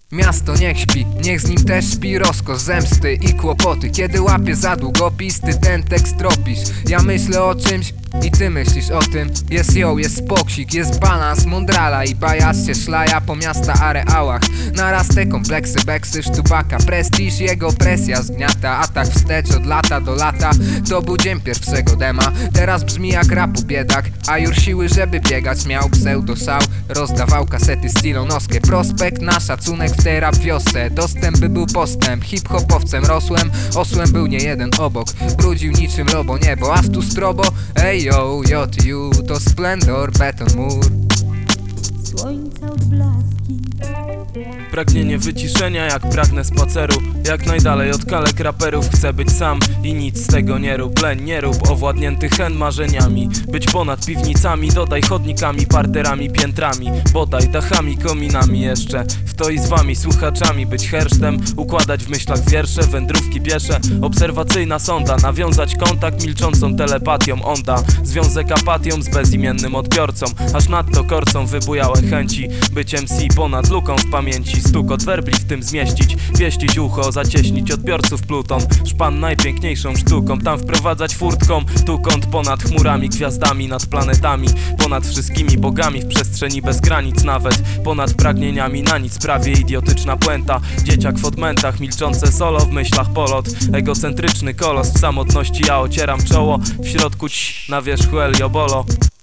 Miasto niech śpi, niech z nim też śpi rozkosz, zemsty i kłopoty. Kiedy łapie za długopis, ty ten tekst tropisz. Ja myślę o czymś i ty myślisz o tym. Jest jest spoksik, jest balans, mądrala i bajas się szlaja po miasta areałach. Naraz te kompleksy, beksy, sztubaka, prestiż, jego presja zgniata. Atak wstecz od lata do lata, to był dzień pierwszego dema. Teraz brzmi jak rapu biedak, a już siły żeby biegać miał. Pseudo-szał, rozdawał kasety z Ilonoskie. Prospekt na szacunek w tej rap wiosce. Dostęp by był postęp, hip-hopowcem rosłem. Osłem był nie jeden obok, brudził niczym robo niebo. Aż tu strobo, ej yo, JU, to splendor, beton mur. Słońca odblaski. Pragnienie wyciszenia jak pragnę spaceru. Jak najdalej od kalek raperów chcę być sam i nic z tego nie rób. Leń nie rób owładnięty hen marzeniami. Być ponad piwnicami, dodaj chodnikami, parterami, piętrami. Bodaj dachami, kominami jeszcze. W to i z wami, słuchaczami, być hersztem. Układać w myślach wiersze, wędrówki piesze. Obserwacyjna sonda, nawiązać kontakt milczącą telepatią onda. Związek apatią z bezimiennym odbiorcą. Aż nadto korcą wybujałe chęci. Być MC ponad luką w pamięci. Stukot werbli w tym zmieścić. Pieścić ucho, zacieśnić odbiorców pluton. Szpan najpiękniejszą sztuką. Tam wprowadzać furtką. Tu kąt ponad chmurami, gwiazdami, nad planetami. Ponad wszystkimi bogami w przestrzeni bez granic nawet. Ponad pragnieniami na nic, prawie idiotyczna puenta. Dzieciak w odmętach, milczące solo w myślach polot. Egocentryczny kolos w samotności, ja ocieram czoło. W środku na wierzchu Eliobolo.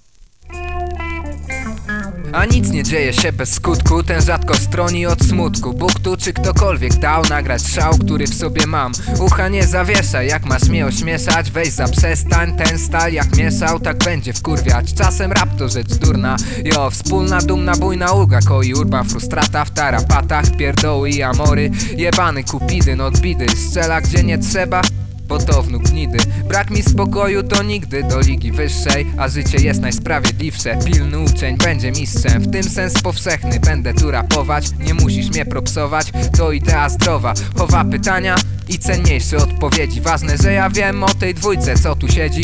A nic nie dzieje się bez skutku, ten rzadko stroni od smutku. Bóg tu czy ktokolwiek dał nagrać szał, który w sobie mam. Ucha nie zawieszaj, jak masz mnie ośmieszać, weź zaprzestań, ten stal jak mieszał, tak będzie wkurwiać. Czasem rap to rzecz durna, jo, wspólna, dumna, bujna ulga koi urban frustrata w tarapatach, pierdoły i amory. Jebany kupidyn od bidy, strzela gdzie nie trzeba, bo to wnuk gnidy. Brak mi spokoju to nigdy do ligi wyższej, a życie jest najsprawiedliwsze. Pilny uczeń będzie mistrzem, w tym sens powszechny. Będę tu rapować, nie musisz mnie propsować. To idea zdrowa, chowa pytania i cenniejsze odpowiedzi. Ważne, że ja wiem o tej dwójce, co tu siedzi.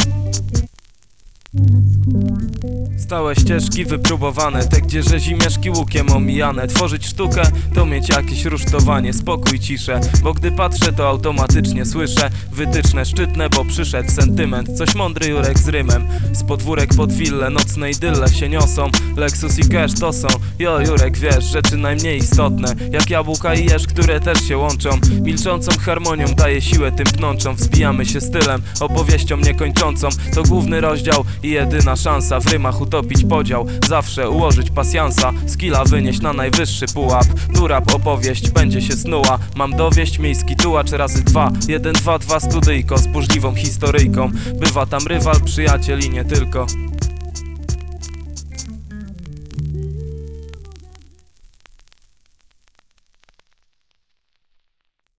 Stałe ścieżki wypróbowane, te gdzie rzezimieszki łukiem omijane. Tworzyć sztukę to mieć jakieś rusztowanie, spokój, ciszę. Bo gdy patrzę to automatycznie słyszę wytyczne szczytne, bo przyszedł sentyment. Coś mądry Jurek z rymem. Z podwórek pod willę, nocne idylle się niosą. Lexus i cash to są, jo Jurek wiesz, rzeczy najmniej istotne. Jak jabłka i jeż, które też się łączą. Milczącą harmonią daje siłę tym pnączom. Wzbijamy się stylem, opowieścią niekończącą. To główny rozdział i jedyna szansa w rymach utopić podział, zawsze ułożyć pasjansa, skilla wynieść na najwyższy pułap. Tu rap opowieść będzie się snuła. Mam dowieść miejski tułacz razy 2. 1, 2, 2 studyjko z burzliwą historyjką. Bywa tam rywal, przyjaciel i nie tylko.